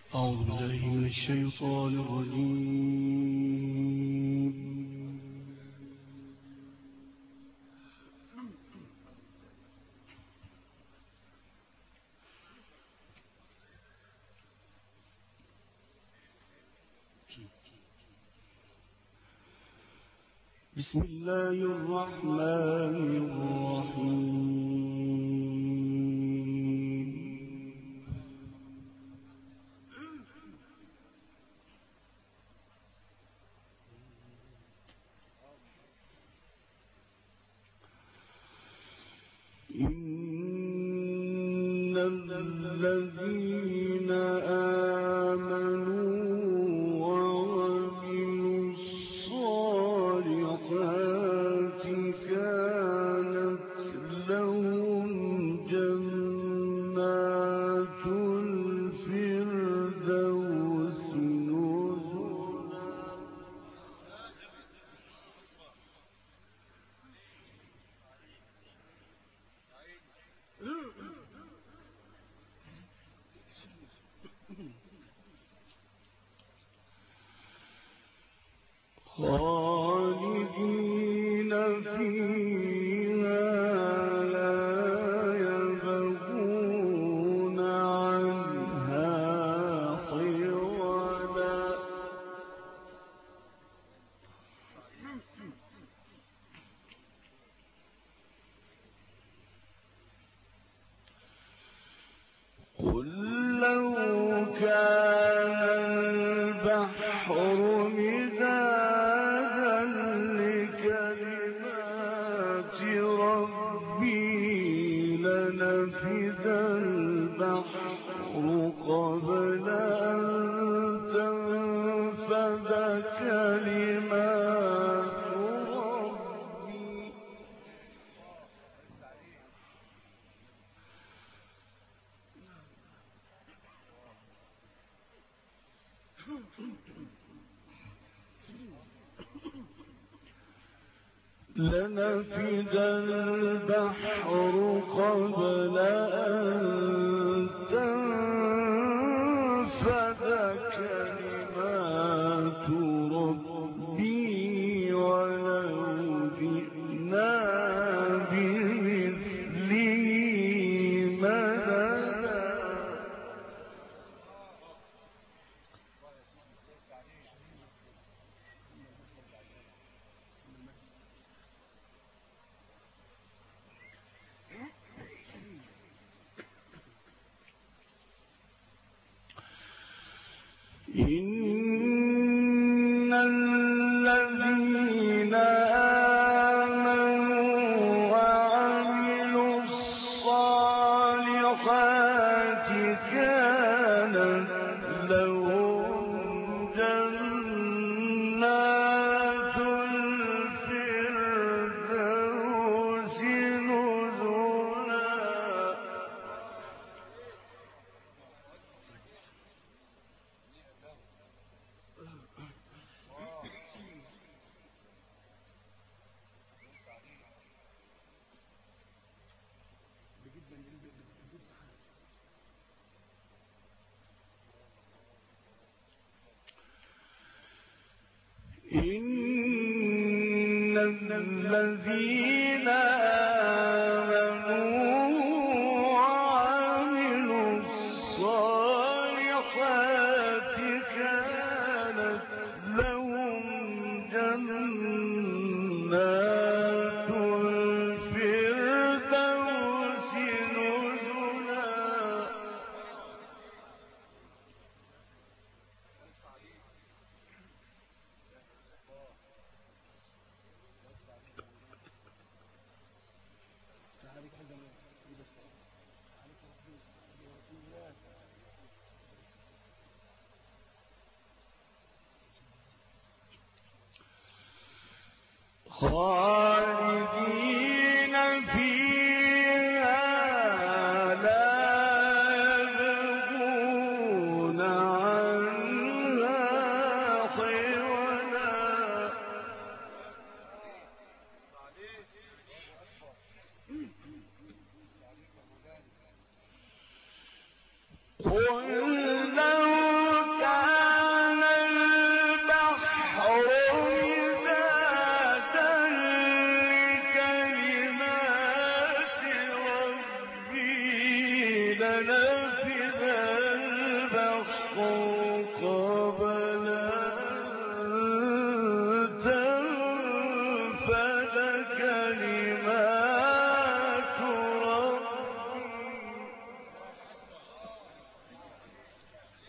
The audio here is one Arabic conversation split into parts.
أعوذ بالله من الشيطان الرجيم. بسم الله الرحمن الرحيم. إن الذين آمنوا وعملوا الصالحات كانت لهم جنات الفردوس نزلا. خالدين فيها لا يبغون عنها حولا. قل لو كان البحر مدادا لكلمات ربي لنفد البحر قبل أن تنفد كلمات ربي. لنفد البحر قبل أن تنفد كلمات ربي ولو جئنا بمثله مددا. إن الذين آمنوا وعملوا الصالحات كانت لهم جنات الفردوس نزلا. إن الذين آمنوا وعملوا الصالحات كانت لهم جنات الفردوس نزلا. خالدين فيها لا يبغون عنها حولا. قل لو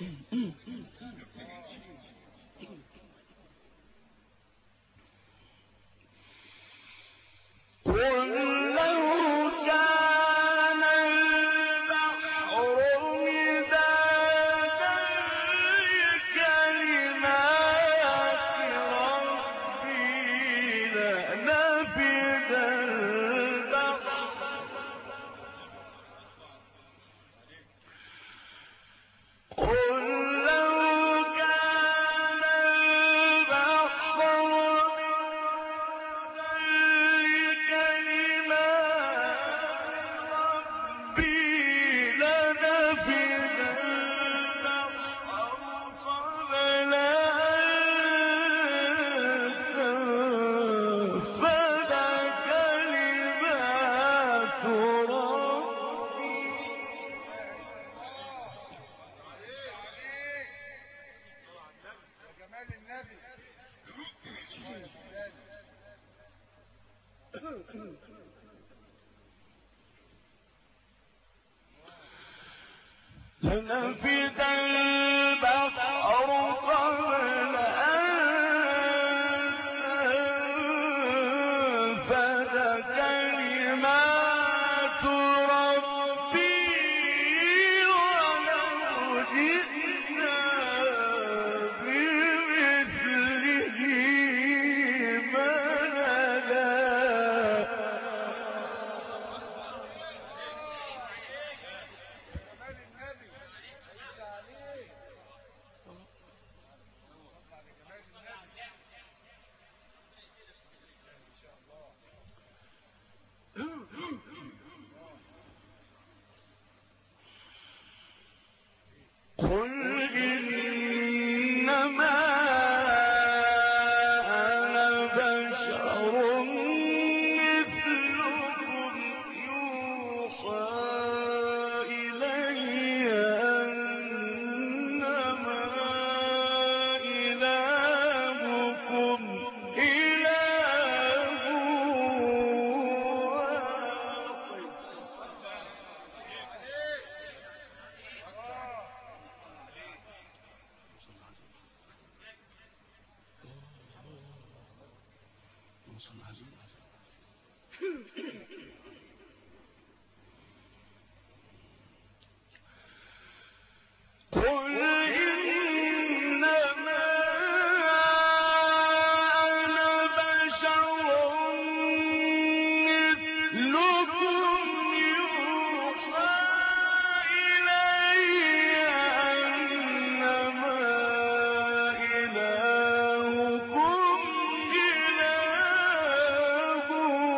لنفد البحر قبل أن تنفد كلمات ربي ولو جئنا بمثله مددا. قل إنما أنا بشر مثلكم يوحى إلي أنما إلهكم إله قل إنما أنا بشر مثلكم يوحى إلي أنما إلهكم إله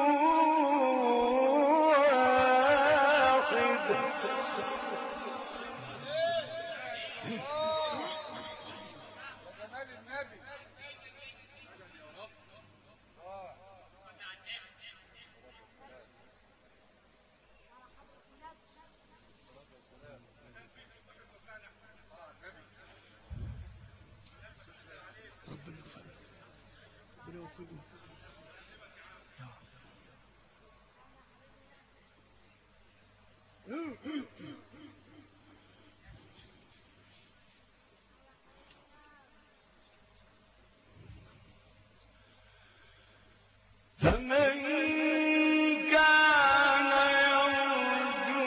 فمن كان يرجو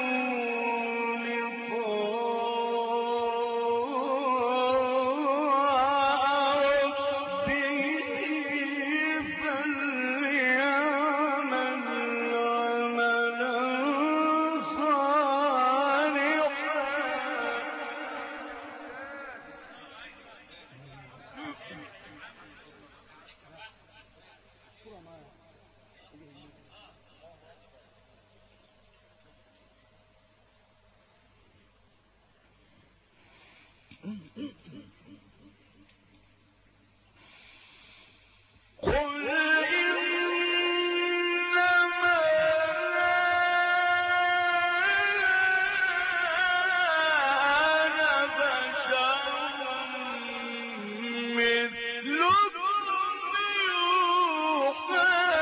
لقاء ربه فليعمل عملا صالحا. قل إنما أنا بشر مثلكم يوحى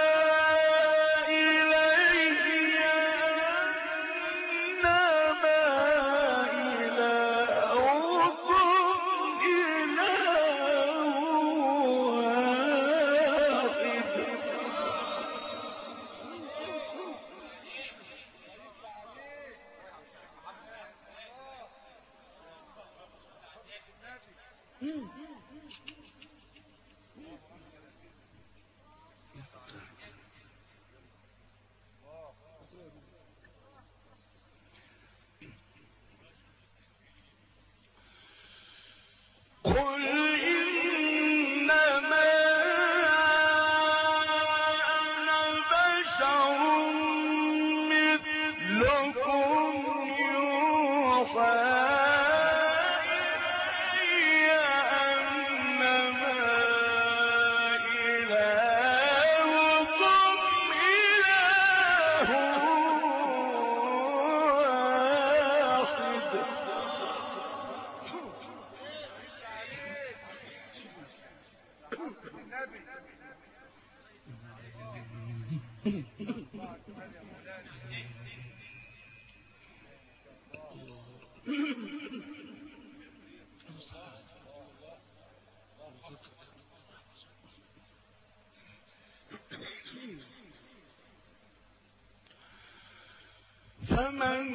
إلي أنما إلهكم قل إنما أنا بشر مثلكم يوحى إلي أنما إلهكم إله واحد. فمن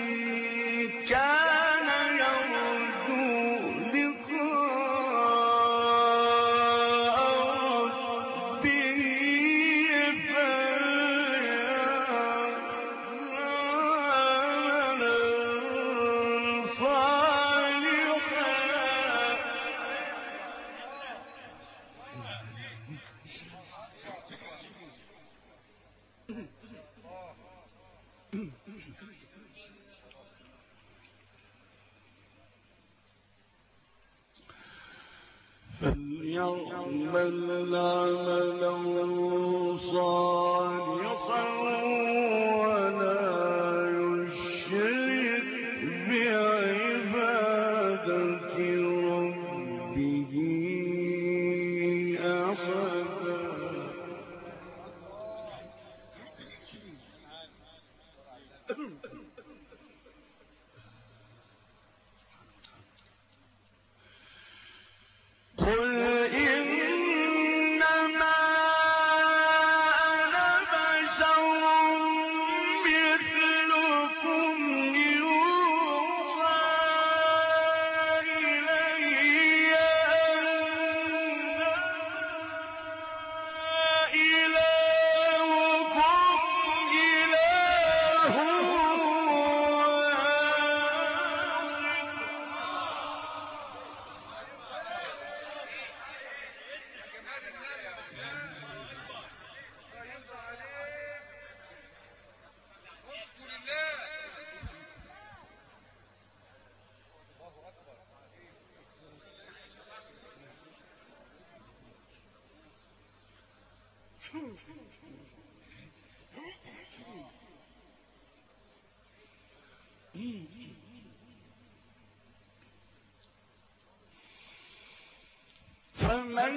كان يرجو لقاء ربه فليعمل صالحا عملا صالحا ولا يشرك بعبادة ربه أحدا. قل إنما أنا بشر مثلكم يوحى إلي أنما إلهكم إله فمن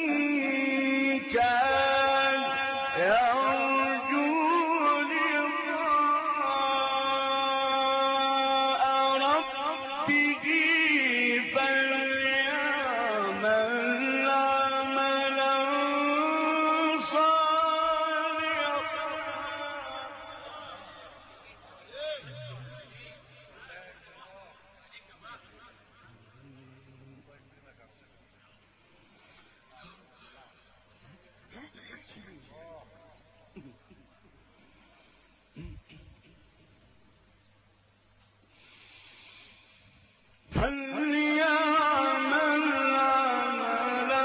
كان يرجو لقاء ربه فليعمل عملا صالحا فليعمل عملا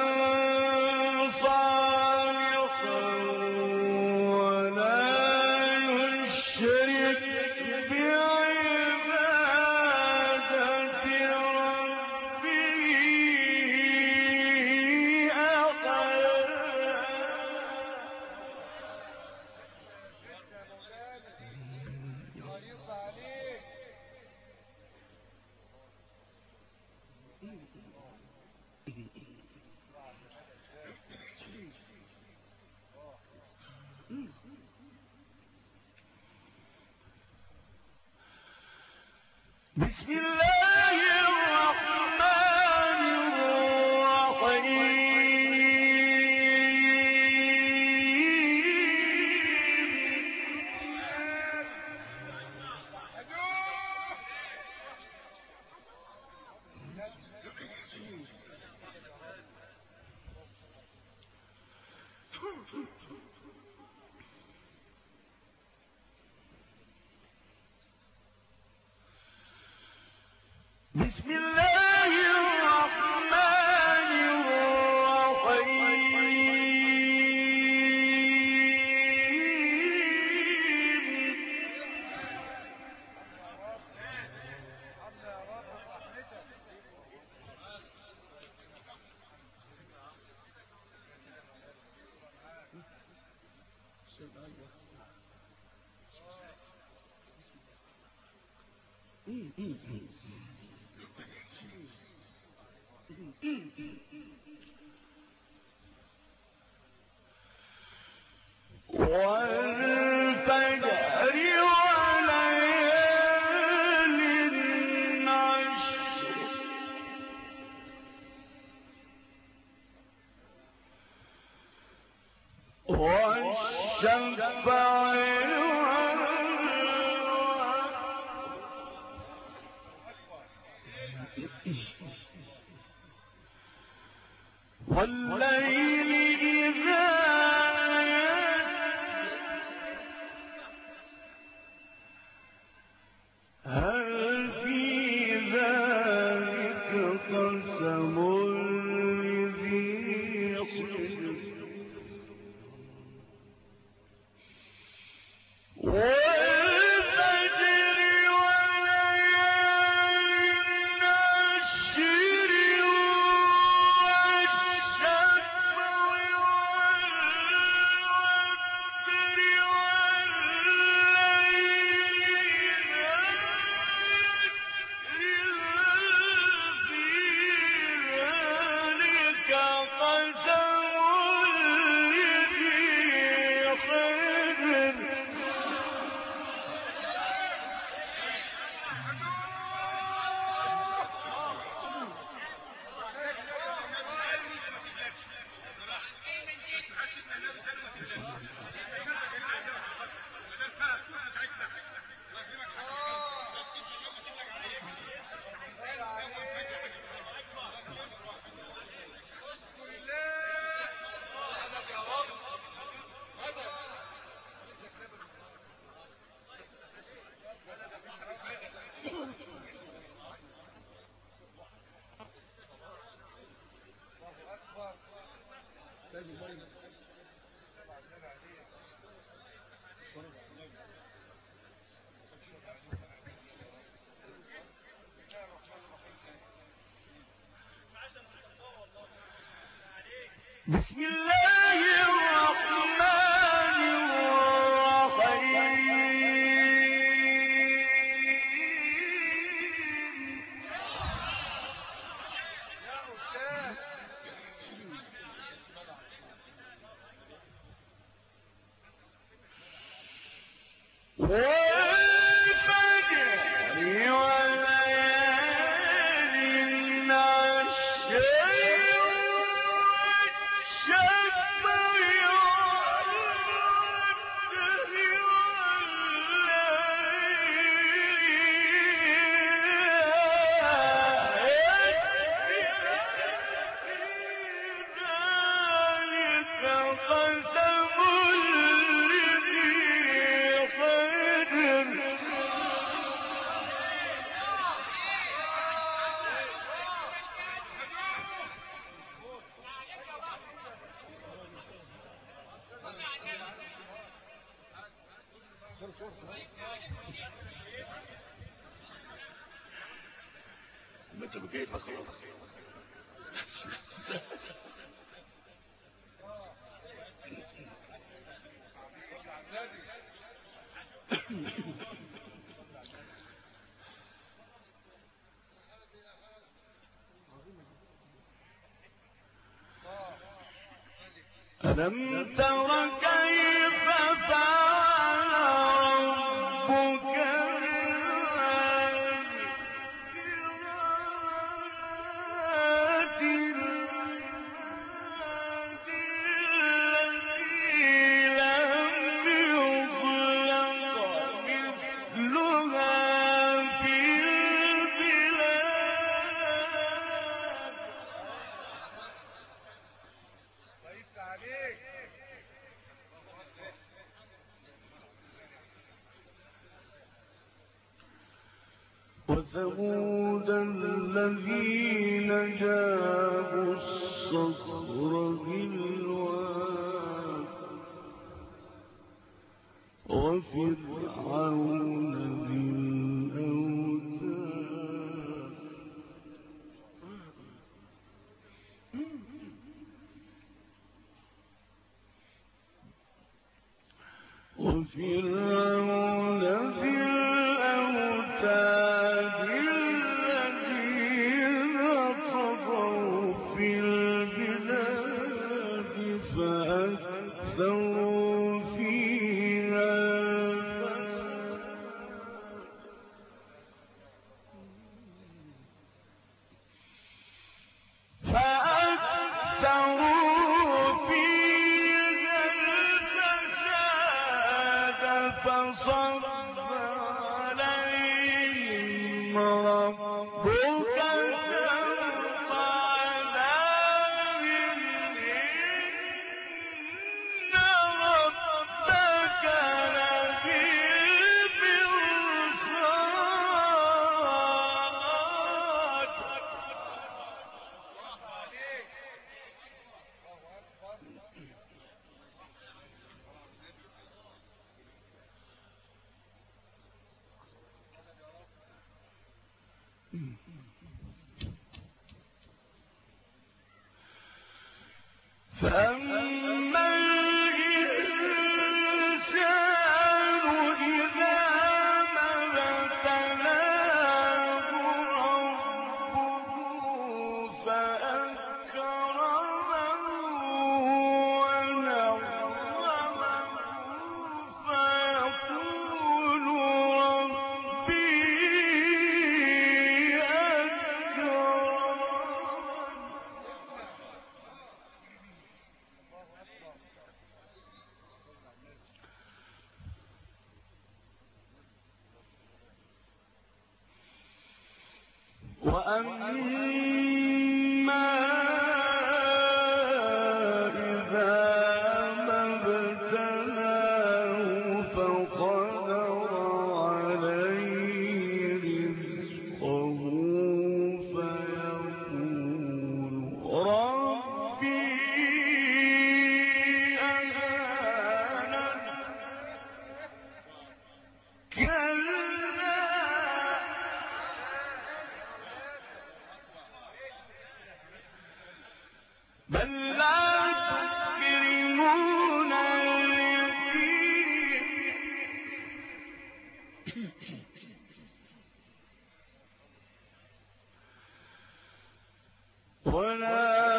صالحا ولا يشرك بعبادة ربه بسم الله الرحمن الرحيم بسم الله الرحمن الرحيم والفجر وليال عشر والشفع والليل إذا هل في ذلك قسم لذي حجر والفجر وليال عشر والشفع والوتر بسم الله الرحمن الرحيم والفجر وليال عشر انت بكيفك خلاص ألم تر كيف فعل ربك وثمود الذين جابوا الصخر بالواد وفرعون ذي الأوتاد وفرعون ذي الأوتاد الذين طغوا في البلاد فأكثروا فيها فصب عليهم ربك سوط عذاب إن ربك لبالمرصاد. فأما الإنسان إذا ما ابتلاه ربه فأكرمه ونعمه فيقول ربي وأما إذا ما ابتلاه فقدر عليه رزقه فيقول ربي أهانن كلا بل لا تكرمون اليتيم ولا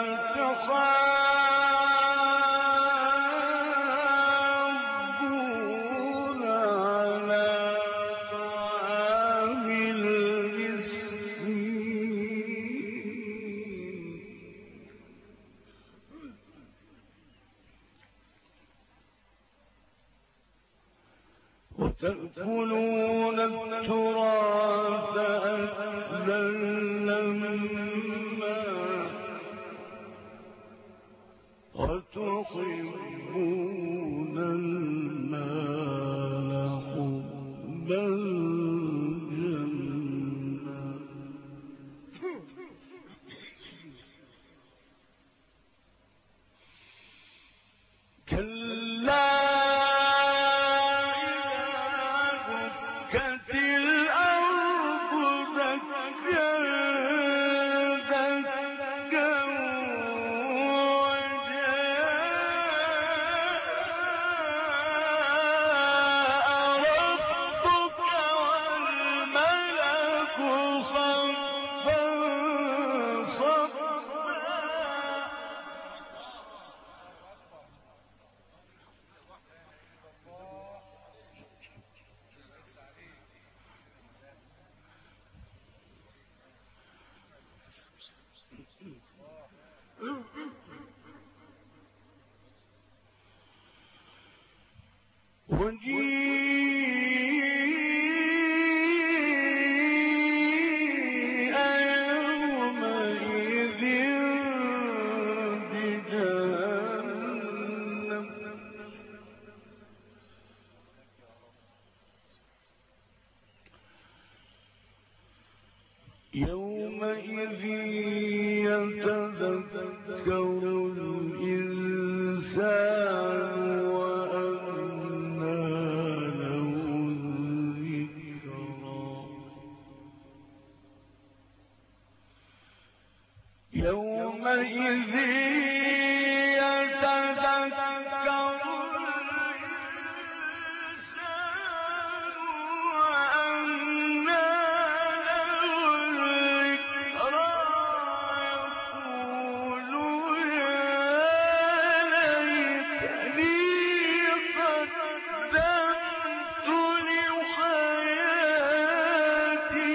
تحاضون على طعام المسكين وتأكلون التراث أكلا لما وتحبون المال حبا جما كلا دكت الأرض دكا دكا وجاء ربك والملك صفا صفا وجيء يومئذ بجهنم يتذكر الإنسان وأنى له الذكرى يومئذ يتذكر الإنسان وأنى له الذكرى يقول يا ليتني قدمت لحياتي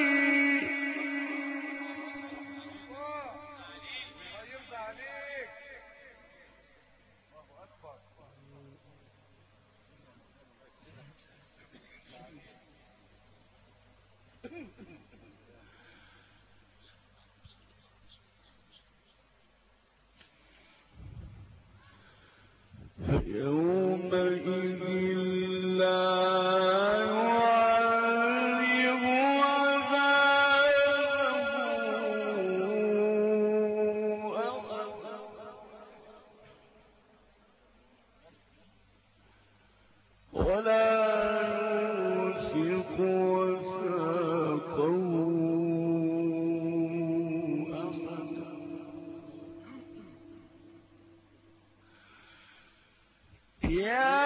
فيومئذ لا يعذب عذابه أحد ولا يوثق وثاقه أحد يا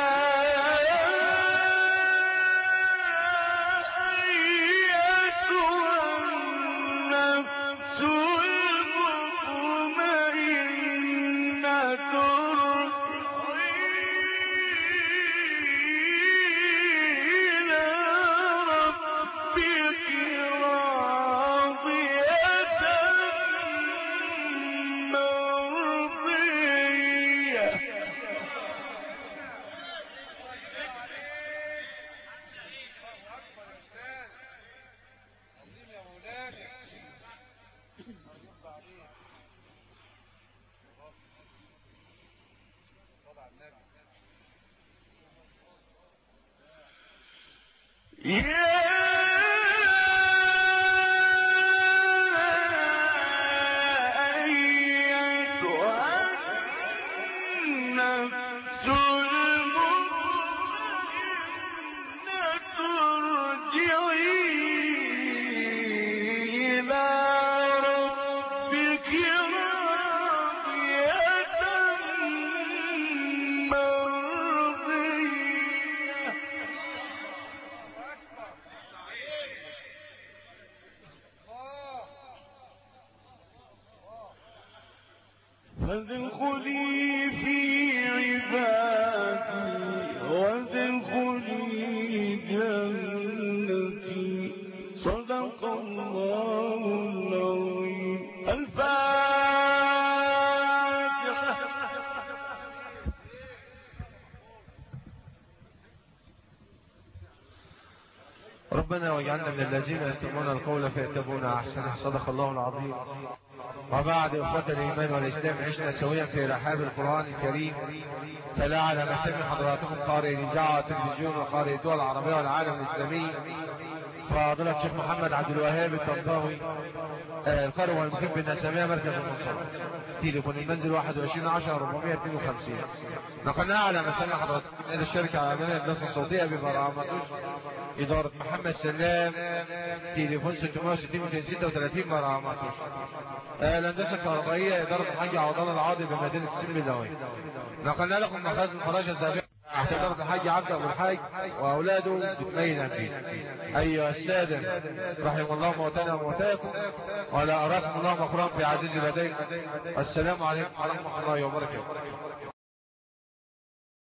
أيتها النفس المطمئنة ارجعي إلى ربك راضية مرضية فادخلي في عبادي وادخلي جنتي صدق الله العظيم. الفاتحة. ربنا واجعلنا من الذين يستمعون القول فيتبعون احسنه. صدق الله العظيم. وبعد اخوة الايمان والاسلام، عشنا سويا في رحاب القرآن الكريم. فلا على مسامع حضراتكم قارئ الاذاعة والتلفزيون وقارئ الدول العربية والعالم الاسلامي فضيلة الشيخ محمد عبد الوهاب الطنطاوي، القارئ والمقيم بالنسامية مركز المنصورة. تليفون المنزل 2110-452. نقلناها على مسامع حضراتكم الى الشركة العالمية للنصر الصوتية ببرامج إدارة محمد سلام. تليفون 660-236 برامج. الهندسة الكهربائية إدارة الحاج عوضان العاضي بمدينة السنبلاوي. نقلنا لكم مخازن الفراش الزابية تحت إدارة الحاج عبد أبو الحاج وأولاده بتميل أنفين. أيها السادة، رحم الله موتانا وموتاكم ولا أراكم الله مغفورا بعزيز لديكم. السلام عليكم ورحمة الله وبركاته.